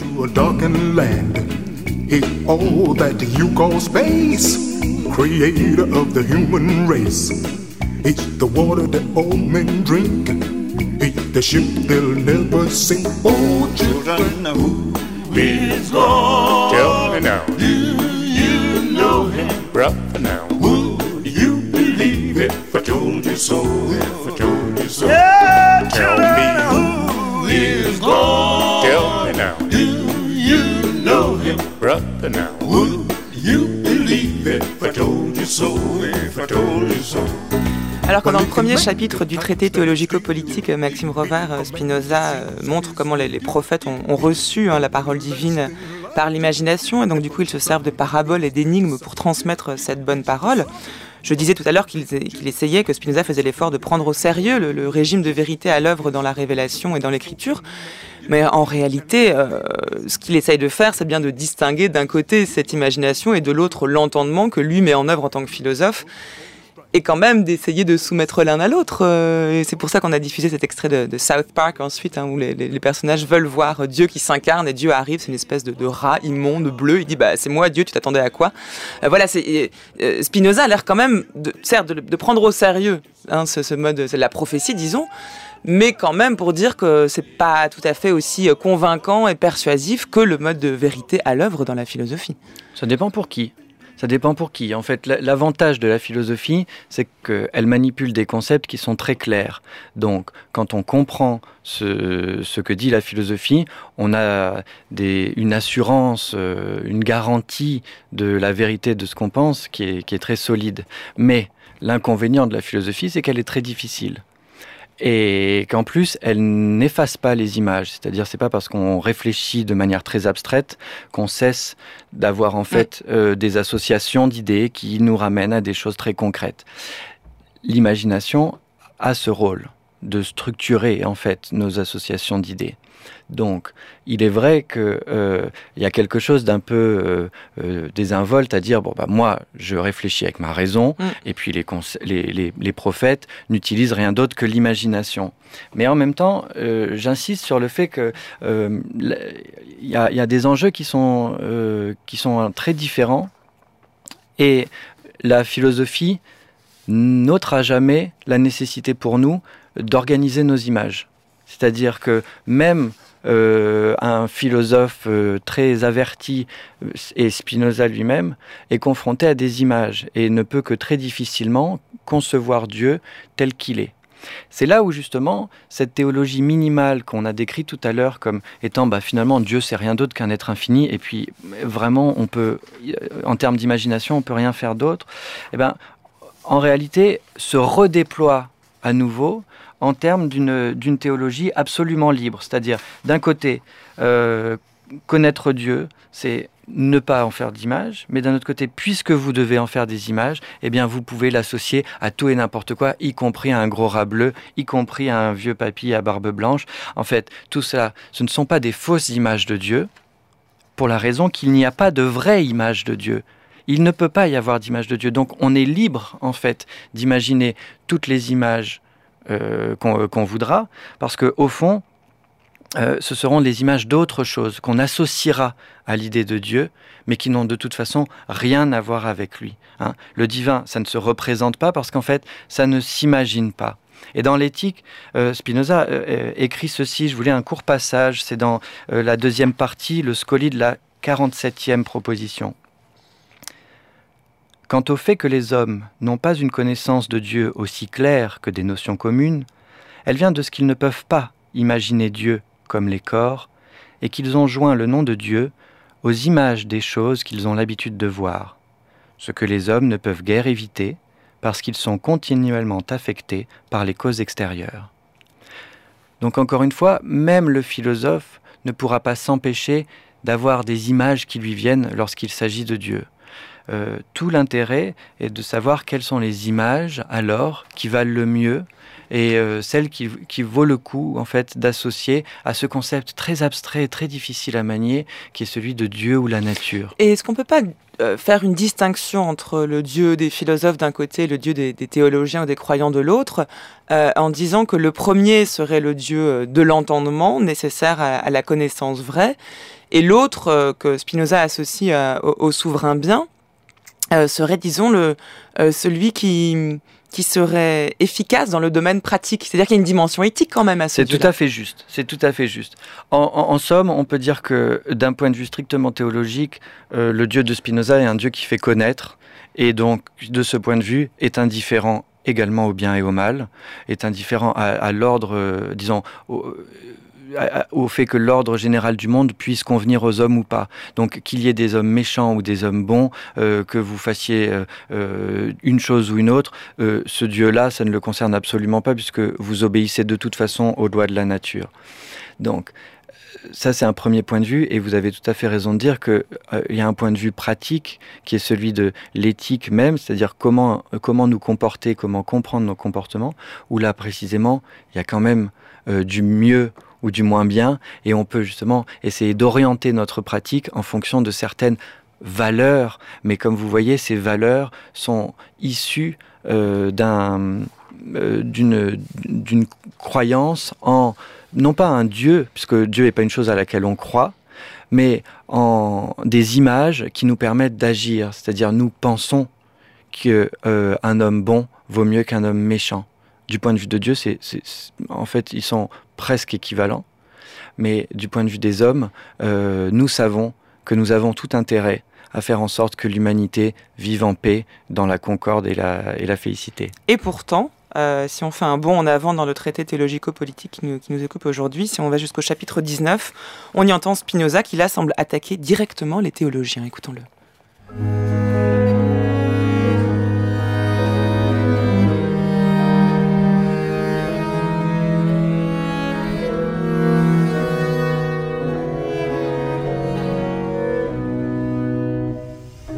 It's the water that all men drink. It's the ship they'll never sink. Oh, children, who is God? Tell me now, do you know him? Brother, now, would you believe if I told you so? If I told you so, yeah, tell me who is God? Tell me now, do you know him? Brother, now, would you believe if I told you so? If I told you so. Alors que dans le premier chapitre du traité théologico-politique, Maxime Rovère, Spinoza montre comment les prophètes ont reçu la parole divine par l'imagination, et donc du coup ils se servent de paraboles et d'énigmes pour transmettre cette bonne parole. Je disais tout à l'heure qu'il essayait, que Spinoza faisait l'effort de prendre au sérieux le régime de vérité à l'œuvre dans la révélation et dans l'écriture. Mais en réalité, ce qu'il essaye de faire, c'est bien de distinguer d'un côté cette imagination et de l'autre l'entendement que lui met en œuvre en tant que philosophe, et quand même d'essayer de soumettre l'un à l'autre. Et c'est pour ça qu'on a diffusé cet extrait de South Park ensuite, où les personnages veulent voir Dieu qui s'incarne, et Dieu arrive, c'est une espèce de rat immonde, bleu, il dit « c'est moi Dieu, tu t'attendais à quoi ?» Voilà, Spinoza a l'air quand même, de prendre au sérieux ce mode, c'est la prophétie, disons, mais quand même pour dire que c'est pas tout à fait aussi convaincant et persuasif que le mode de vérité à l'œuvre dans la philosophie. Ça dépend pour qui. Ça dépend pour qui. En fait, l'avantage de la philosophie, c'est qu'elle manipule des concepts qui sont très clairs. Donc, quand on comprend ce que dit la philosophie, on a une assurance, une garantie de la vérité de ce qu'on pense qui est très solide. Mais l'inconvénient de la philosophie, c'est qu'elle est très difficile. Et qu'en plus, elle n'efface pas les images. C'est-à-dire, c'est pas parce qu'on réfléchit de manière très abstraite qu'on cesse d'avoir en fait des associations d'idées qui nous ramènent à des choses très concrètes. L'imagination a ce rôle de structurer en fait nos associations d'idées. Donc, il est vrai qu'il y a quelque chose d'un peu désinvolte à dire, moi, je réfléchis avec ma raison, et puis les prophètes n'utilisent rien d'autre que l'imagination. Mais en même temps, j'insiste sur le fait que y a des enjeux qui sont très différents, et la philosophie n'ôtera jamais la nécessité pour nous d'organiser nos images. C'est-à-dire que même un philosophe très averti, et Spinoza lui-même, est confronté à des images et ne peut que très difficilement concevoir Dieu tel qu'il est. C'est là où justement cette théologie minimale qu'on a décrite tout à l'heure comme étant finalement Dieu c'est rien d'autre qu'un être infini et puis vraiment on peut, en termes d'imagination, on peut rien faire d'autre, en réalité se redéploie à nouveau en termes d'une théologie absolument libre. C'est-à-dire, d'un côté, connaître Dieu, c'est ne pas en faire d'image, mais d'un autre côté, puisque vous devez en faire des images, vous pouvez l'associer à tout et n'importe quoi, y compris à un gros rat bleu, y compris à un vieux papy à barbe blanche. En fait, tout cela, ce ne sont pas des fausses images de Dieu, pour la raison qu'il n'y a pas de vraie image de Dieu. Il ne peut pas y avoir d'image de Dieu. Donc, on est libre, en fait, d'imaginer toutes les images qu'on voudra, parce qu'au fond, ce seront les images d'autres choses qu'on associera à l'idée de Dieu, mais qui n'ont de toute façon rien à voir avec lui. Le divin, ça ne se représente pas parce qu'en fait, ça ne s'imagine pas. Et dans l'éthique, Spinoza écrit ceci, je voulais un court passage, c'est dans la deuxième partie, le scoli de la 47e proposition. Quant au fait que les hommes n'ont pas une connaissance de Dieu aussi claire que des notions communes, elle vient de ce qu'ils ne peuvent pas imaginer Dieu comme les corps, et qu'ils ont joint le nom de Dieu aux images des choses qu'ils ont l'habitude de voir, ce que les hommes ne peuvent guère éviter, parce qu'ils sont continuellement affectés par les causes extérieures. Donc encore une fois, même le philosophe ne pourra pas s'empêcher d'avoir des images qui lui viennent lorsqu'il s'agit de Dieu. Tout l'intérêt est de savoir quelles sont les images alors qui valent le mieux et celles qui vaut le coup en fait d'associer à ce concept très abstrait et très difficile à manier qui est celui de Dieu ou la nature. Et est-ce qu'on peut pas faire une distinction entre le Dieu des philosophes d'un côté et le Dieu des théologiens ou des croyants de l'autre, en disant que le premier serait le Dieu de l'entendement nécessaire à la connaissance vraie, et l'autre que Spinoza associe au souverain bien, serait, disons, celui qui serait efficace dans le domaine pratique. C'est-à-dire qu'il y a une dimension éthique quand même à ce Dieu-là. C'est tout à fait juste. En somme, on peut dire que d'un point de vue strictement théologique, le Dieu de Spinoza est un Dieu qui fait connaître, et donc, de ce point de vue, est indifférent également au bien et au mal, est indifférent à l'ordre, disons, au fait que l'ordre général du monde puisse convenir aux hommes ou pas. Donc qu'il y ait des hommes méchants ou des hommes bons, que vous fassiez une chose ou une autre, ce Dieu-là, ça ne le concerne absolument pas puisque vous obéissez de toute façon aux lois de la nature. Donc ça, c'est un premier point de vue, et vous avez tout à fait raison de dire qu'il y a un point de vue pratique qui est celui de l'éthique même, c'est-à-dire comment nous comporter, comment comprendre nos comportements, où là précisément, il y a quand même du mieux ou du moins bien, et on peut justement essayer d'orienter notre pratique en fonction de certaines valeurs, mais comme vous voyez, ces valeurs sont issues d'une croyance en, non pas un Dieu, puisque Dieu n'est pas une chose à laquelle on croit, mais en des images qui nous permettent d'agir, c'est-à-dire nous pensons qu'un homme bon vaut mieux qu'un homme méchant. Du point de vue de Dieu, en fait, ils sont presque équivalents. Mais du point de vue des hommes, nous savons que nous avons tout intérêt à faire en sorte que l'humanité vive en paix, dans la concorde et la félicité. Et pourtant, si on fait un bond en avant dans le traité théologico-politique qui nous occupe aujourd'hui, si on va jusqu'au chapitre 19, on y entend Spinoza qui là semble attaquer directement les théologiens. Écoutons-le.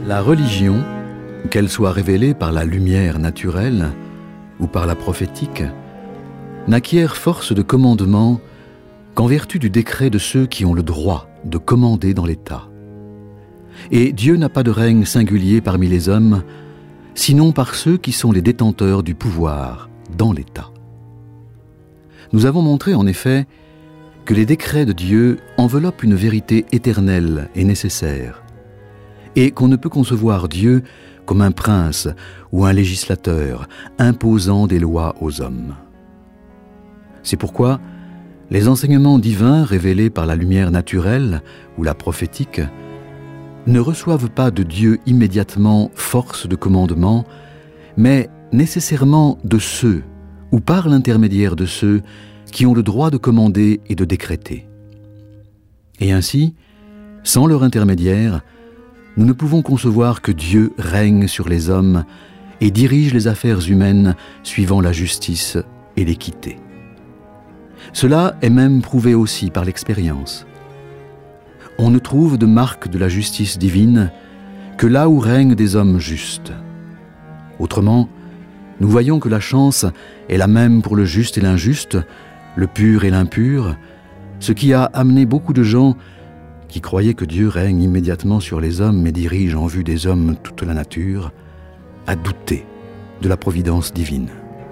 La religion, qu'elle soit révélée par la lumière naturelle ou par la prophétique, n'acquiert force de commandement qu'en vertu du décret de ceux qui ont le droit de commander dans l'État. Et Dieu n'a pas de règne singulier parmi les hommes, sinon par ceux qui sont les détenteurs du pouvoir dans l'État. Nous avons montré en effet que les décrets de Dieu enveloppent une vérité éternelle et nécessaire, et qu'on ne peut concevoir Dieu comme un prince ou un législateur imposant des lois aux hommes. C'est pourquoi les enseignements divins révélés par la lumière naturelle ou la prophétique ne reçoivent pas de Dieu immédiatement force de commandement, mais nécessairement de ceux, ou par l'intermédiaire de ceux, qui ont le droit de commander et de décréter. Et ainsi, sans leur intermédiaire, nous ne pouvons concevoir que Dieu règne sur les hommes et dirige les affaires humaines suivant la justice et l'équité. Cela est même prouvé aussi par l'expérience. On ne trouve de marque de la justice divine que là où règnent des hommes justes. Autrement, nous voyons que la chance est la même pour le juste et l'injuste, le pur et l'impur, ce qui a amené beaucoup de gens qui croyaient que Dieu règne immédiatement sur les hommes et dirige en vue des hommes toute la nature, à douter de la providence divine.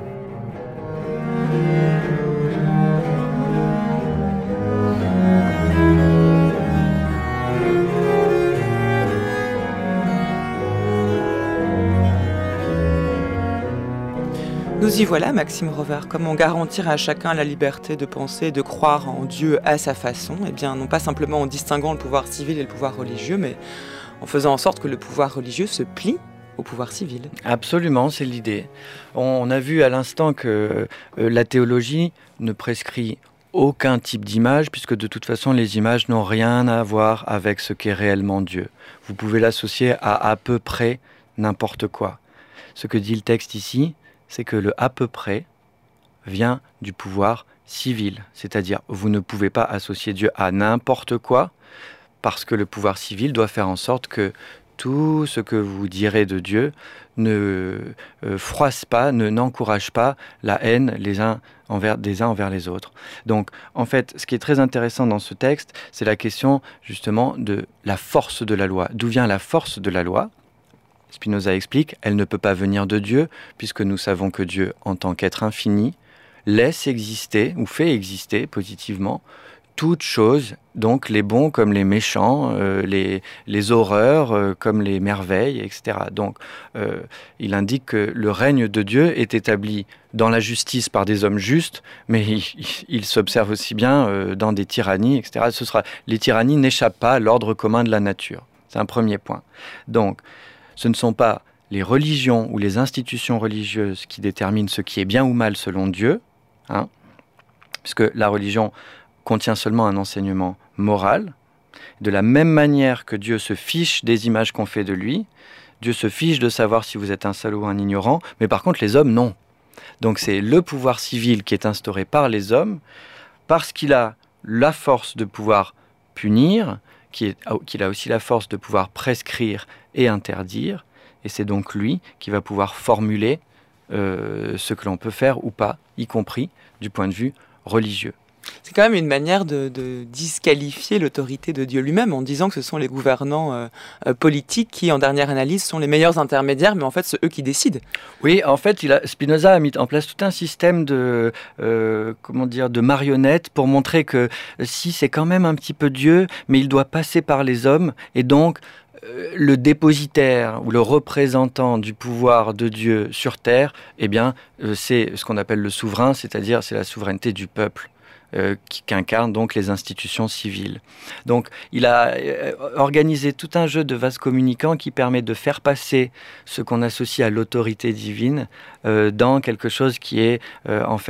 Nous y voilà, Maxime Rovère. Comment garantir à chacun la liberté de penser et de croire en Dieu à sa façon? Eh bien, non pas simplement en distinguant le pouvoir civil et le pouvoir religieux, mais en faisant en sorte que le pouvoir religieux se plie au pouvoir civil. Absolument, c'est l'idée. On a vu à l'instant que la théologie ne prescrit aucun type d'image, puisque de toute façon, les images n'ont rien à voir avec ce qu'est réellement Dieu. Vous pouvez l'associer à peu près n'importe quoi. Ce que dit le texte ici, c'est que le à peu près vient du pouvoir civil. C'est-à-dire, vous ne pouvez pas associer Dieu à n'importe quoi, parce que le pouvoir civil doit faire en sorte que tout ce que vous direz de Dieu ne froisse pas, n'encourage pas la haine des uns envers les autres. Donc, en fait, ce qui est très intéressant dans ce texte, c'est la question, justement, de la force de la loi. D'où vient la force de la loi ? Spinoza explique, elle ne peut pas venir de Dieu, puisque nous savons que Dieu, en tant qu'être infini, laisse exister, ou fait exister positivement, toutes choses, donc les bons comme les méchants, les horreurs comme les merveilles, etc. Donc, il indique que le règne de Dieu est établi dans la justice par des hommes justes, mais il s'observe aussi bien dans des tyrannies, etc. Les tyrannies n'échappent pas à l'ordre commun de la nature. C'est un premier point. Donc, ce ne sont pas les religions ou les institutions religieuses qui déterminent ce qui est bien ou mal selon Dieu, puisque la religion contient seulement un enseignement moral. De la même manière que Dieu se fiche des images qu'on fait de lui, Dieu se fiche de savoir si vous êtes un salaud ou un ignorant, mais par contre les hommes, non. Donc c'est le pouvoir civil qui est instauré par les hommes, parce qu'il a la force de pouvoir punir, qu'il a aussi la force de pouvoir prescrire et interdire, et c'est donc lui qui va pouvoir formuler ce que l'on peut faire ou pas, y compris du point de vue religieux. C'est quand même une manière de disqualifier l'autorité de Dieu lui-même en disant que ce sont les gouvernants politiques qui, en dernière analyse, sont les meilleurs intermédiaires, mais en fait, c'est eux qui décident. Oui, en fait, Spinoza a mis en place tout un système de marionnettes pour montrer que si c'est quand même un petit peu Dieu, mais il doit passer par les hommes, et donc le dépositaire ou le représentant du pouvoir de Dieu sur terre, eh bien, c'est ce qu'on appelle le souverain, c'est-à-dire c'est la souveraineté du peuple. Qu'incarnent donc les institutions civiles. Donc il a organisé tout un jeu de vases communicants qui permet de faire passer ce qu'on associe à l'autorité divine dans quelque chose qui est en fait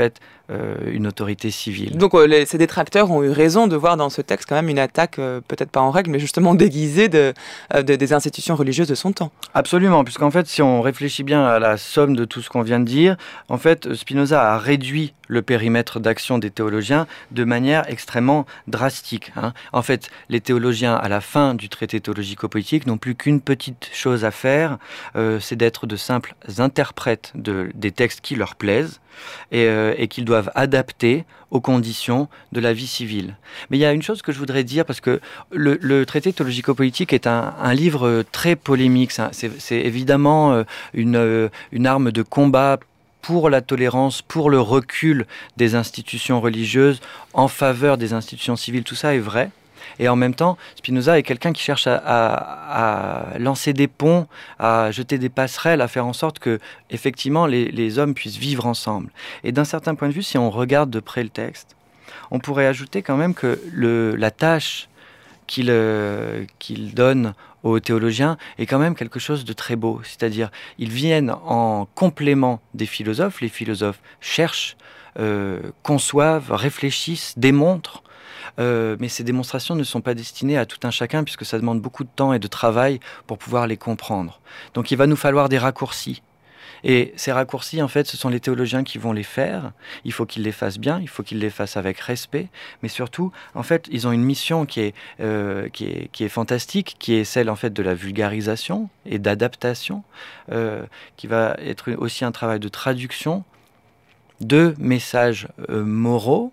une autorité civile. Donc ces détracteurs ont eu raison de voir dans ce texte quand même une attaque, peut-être pas en règle, mais justement déguisée des institutions religieuses de son temps. Absolument, puisqu'en fait, si on réfléchit bien à la somme de tout ce qu'on vient de dire, en fait, Spinoza a réduit le périmètre d'action des théologiens de manière extrêmement drastique. En fait, les théologiens, à la fin du traité théologico-politique, n'ont plus qu'une petite chose à faire, c'est d'être de simples interprètes des textes qui leur plaisent et qu'ils doivent adapter aux conditions de la vie civile. Mais il y a une chose que je voudrais dire, parce que le traité théologico-politique est un livre très polémique. C'est évidemment une arme de combat pour la tolérance, pour le recul des institutions religieuses, en faveur des institutions civiles. Tout ça est vrai. Et en même temps, Spinoza est quelqu'un qui cherche à lancer des ponts, à jeter des passerelles, à faire en sorte que, effectivement, les hommes puissent vivre ensemble. Et d'un certain point de vue, si on regarde de près le texte, on pourrait ajouter quand même que la tâche qu'il donne aux théologiens est quand même quelque chose de très beau. C'est-à-dire, ils viennent en complément des philosophes. Les philosophes cherchent, conçoivent, réfléchissent, démontrent. Mais ces démonstrations ne sont pas destinées à tout un chacun, puisque ça demande beaucoup de temps et de travail pour pouvoir les comprendre. Donc il va nous falloir des raccourcis. Et ces raccourcis, en fait, ce sont les théologiens qui vont les faire. Il faut qu'ils les fassent bien, il faut qu'ils les fassent avec respect. Mais surtout, en fait, ils ont une mission qui est fantastique, qui est celle, en fait, de la vulgarisation et d'adaptation, qui va être aussi un travail de traduction de messages moraux,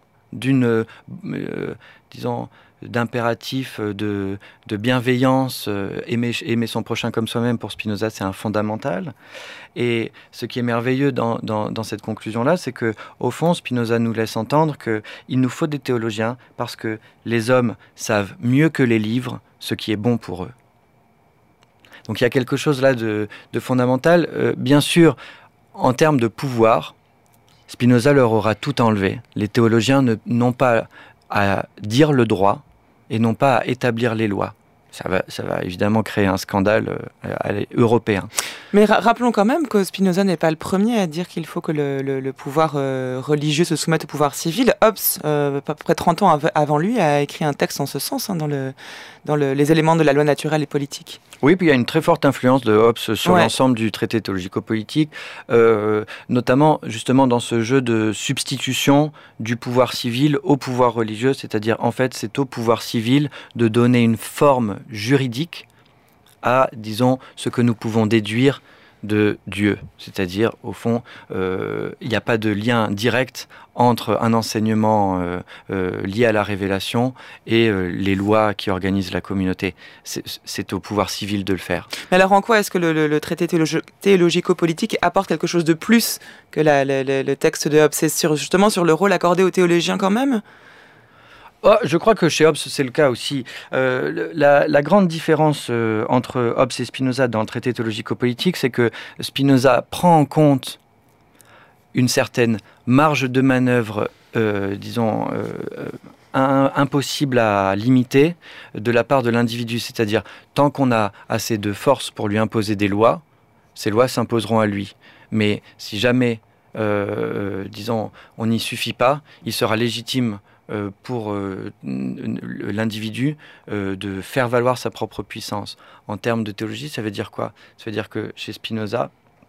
d'impératif de bienveillance, aimer son prochain comme soi-même. Pour Spinoza, c'est un fondamental. Et ce qui est merveilleux dans cette conclusion-là, c'est que, au fond, Spinoza nous laisse entendre qu'il nous faut des théologiens parce que les hommes savent mieux que les livres ce qui est bon pour eux. Donc il y a quelque chose là de fondamental. Bien sûr, en termes de pouvoir, Spinoza leur aura tout enlevé. Les théologiens n'ont pas à dire le droit et non pas à établir les lois. Ça va évidemment créer un scandale européen. Mais rappelons quand même que Spinoza n'est pas le premier à dire qu'il faut que le pouvoir religieux se soumette au pouvoir civil. Hobbes, à peu près 30 ans avant lui, a écrit un texte en ce sens, dans les éléments de la loi naturelle et politique. Oui, puis il y a une très forte influence de Hobbes sur l'ensemble du traité théologico-politique, notamment justement dans ce jeu de substitution du pouvoir civil au pouvoir religieux, c'est-à-dire en fait c'est au pouvoir civil de donner une forme juridique à, disons, ce que nous pouvons déduire de Dieu. C'est-à-dire, au fond, il n'y a pas de lien direct entre un enseignement lié à la révélation et les lois qui organisent la communauté. C'est au pouvoir civil de le faire. Mais alors en quoi est-ce que le traité théologico-politique apporte quelque chose de plus que le texte de Hobbes? C'est justement sur le rôle accordé aux théologiens quand même? Je crois que chez Hobbes, c'est le cas aussi. La grande différence entre Hobbes et Spinoza dans le traité théologico-politique, c'est que Spinoza prend en compte une certaine marge de manœuvre, impossible à limiter de la part de l'individu. C'est-à-dire, tant qu'on a assez de force pour lui imposer des lois, ces lois s'imposeront à lui. Mais si jamais, on n'y suffit pas, il sera légitime pour l'individu de faire valoir sa propre puissance. En termes de théologie, ça veut dire quoi? Ça veut dire que chez Spinoza,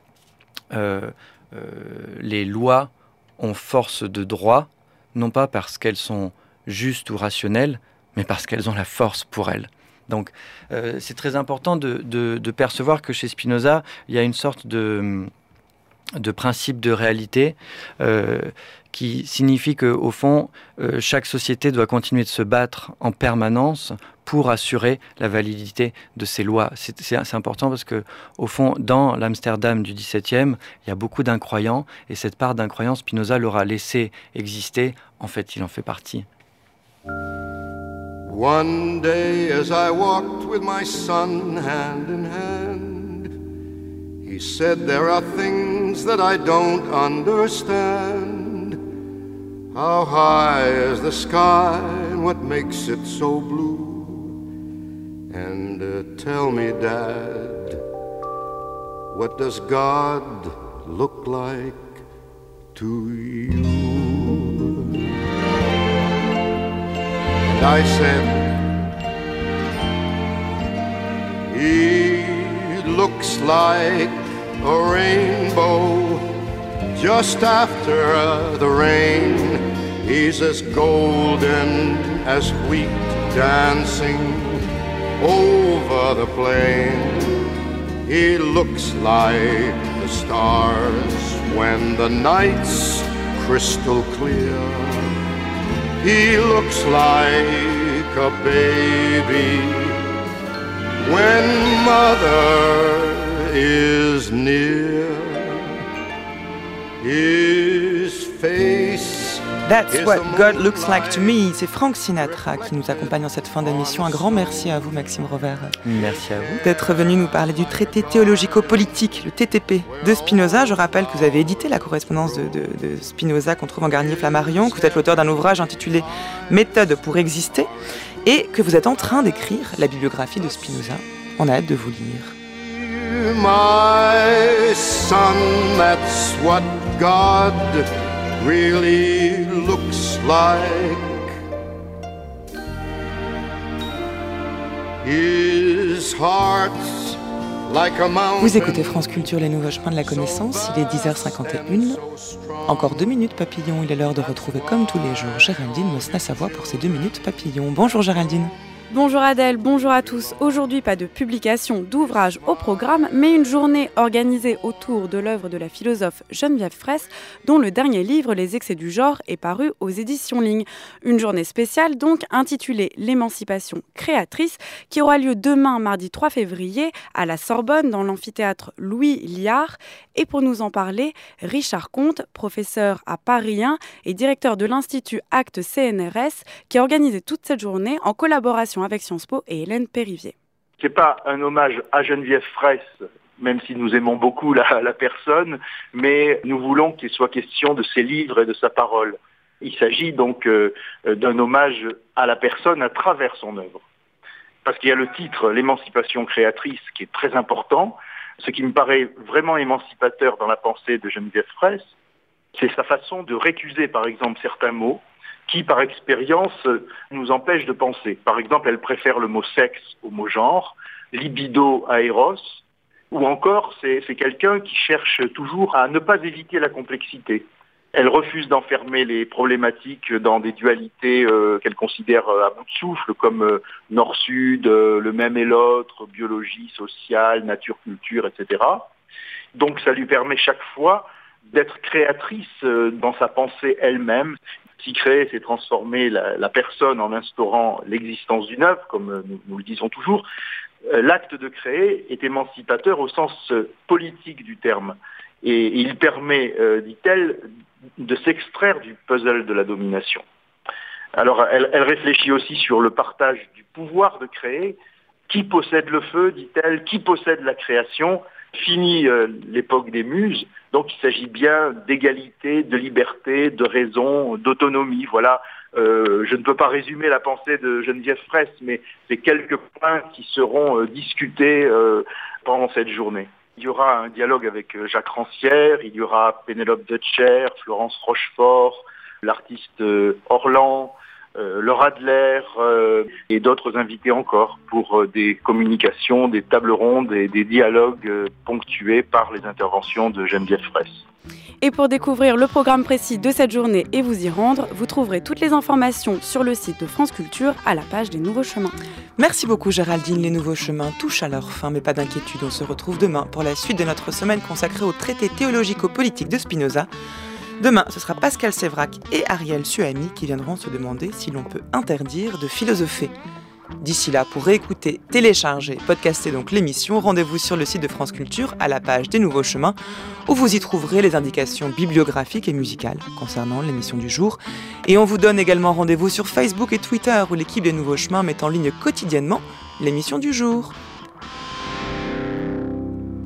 les lois ont force de droit, non pas parce qu'elles sont justes ou rationnelles, mais parce qu'elles ont la force pour elles. Donc c'est très important de percevoir que chez Spinoza, il y a une sorte de principe de réalité qui signifie qu'au fond, chaque société doit continuer de se battre en permanence pour assurer la validité de ces lois. C'est important parce que, au fond, dans l'Amsterdam du XVIIe, il y a beaucoup d'incroyants, et cette part d'incroyants, Spinoza l'aura laissé exister. En fait, il en fait partie. One day as I walked with my son hand in hand, he said there are things that I don't understand. How high is the sky and what makes it so blue? And tell me, Dad, what does God look like to you? I said, he looks like a rainbow just after the rain. He's as golden as wheat dancing over the plain. He looks like the stars when the night's crystal clear. He looks like a baby when mother is near. His face. That's what God looks like to me. C'est Frank Sinatra qui nous accompagne en cette fin d'émission. Un grand merci à vous, Maxime Rovère. Merci à vous. D'être venu nous parler du traité théologico-politique, le TTP, de Spinoza. Je rappelle que vous avez édité la correspondance de Spinoza qu'on trouve en Garnier-Flammarion, que vous êtes l'auteur d'un ouvrage intitulé Méthode pour exister et que vous êtes en train d'écrire la bibliographie de Spinoza. On a hâte de vous lire. My son, that's what God really looks like. His heart's like a mountain. Vous écoutez France Culture, les nouveaux chemins de la connaissance. Il est 10h51. Encore 2 minutes papillon. Il est l'heure de retrouver comme tous les jours Géraldine Mosna-Savoie pour ses 2 minutes papillon. Bonjour Géraldine. Bonjour Adèle, bonjour à tous. Aujourd'hui, pas de publication d'ouvrage au programme, mais une journée organisée autour de l'œuvre de la philosophe Geneviève Fraisse, dont le dernier livre, Les excès du genre, est paru aux éditions Ligne. Une journée spéciale donc intitulée L'émancipation créatrice, qui aura lieu demain, mardi 3 février, à la Sorbonne, dans l'amphithéâtre Louis Liard. Et pour nous en parler, Richard Comte, professeur à Paris 1 et directeur de l'Institut Actes CNRS, qui a organisé toute cette journée en collaboration avec Sciences Po et Hélène Périvier. C'est pas un hommage à Geneviève Fraisse, même si nous aimons beaucoup la personne, mais nous voulons qu'il soit question de ses livres et de sa parole. Il s'agit donc d'un hommage à la personne à travers son œuvre. Parce qu'il y a le titre, l'émancipation créatrice, qui est très important. Ce qui me paraît vraiment émancipateur dans la pensée de Geneviève Fraisse, c'est sa façon de récuser, par exemple, certains mots qui, par expérience, nous empêchent de penser. Par exemple, elle préfère le mot sexe au mot genre, libido à éros, ou encore, c'est quelqu'un qui cherche toujours à ne pas éviter la complexité. Elle refuse d'enfermer les problématiques dans des dualités qu'elle considère à bout de souffle, comme nord-sud, le même et l'autre, biologie, sociale, nature-culture, etc. Donc ça lui permet chaque fois d'être créatrice dans sa pensée elle-même. Si créer, c'est transformer la personne en instaurant l'existence d'une œuvre, comme nous le disons toujours, l'acte de créer est émancipateur au sens politique du terme. Et il permet, dit-elle, de s'extraire du puzzle de la domination. Alors, elle réfléchit aussi sur le partage du pouvoir de créer. Qui possède le feu, dit-elle, qui possède la création? Fini l'époque des muses, donc il s'agit bien d'égalité, de liberté, de raison, d'autonomie. Voilà, je ne peux pas résumer la pensée de Geneviève Fraisse, mais c'est quelques points qui seront discutés pendant cette journée. Il y aura un dialogue avec Jacques Rancière, il y aura Pénélope Deutscher, Florence Rochefort, l'artiste Orlan, Laura Adler et d'autres invités encore pour des communications, des tables rondes et des dialogues ponctués par les interventions de Geneviève Fraisse. Et pour découvrir le programme précis de cette journée et vous y rendre, vous trouverez toutes les informations sur le site de France Culture à la page des Nouveaux Chemins. Merci beaucoup Géraldine, les Nouveaux Chemins touchent à leur fin, mais pas d'inquiétude, on se retrouve demain pour la suite de notre semaine consacrée au traité théologico-politique de Spinoza. Demain, ce sera Pascal Sévrac et Ariel Suami qui viendront se demander si l'on peut interdire de philosopher. D'ici là, pour réécouter, télécharger, podcaster donc l'émission, rendez-vous sur le site de France Culture à la page des Nouveaux Chemins où vous y trouverez les indications bibliographiques et musicales concernant l'émission du jour. Et on vous donne également rendez-vous sur Facebook et Twitter où l'équipe des Nouveaux Chemins met en ligne quotidiennement l'émission du jour.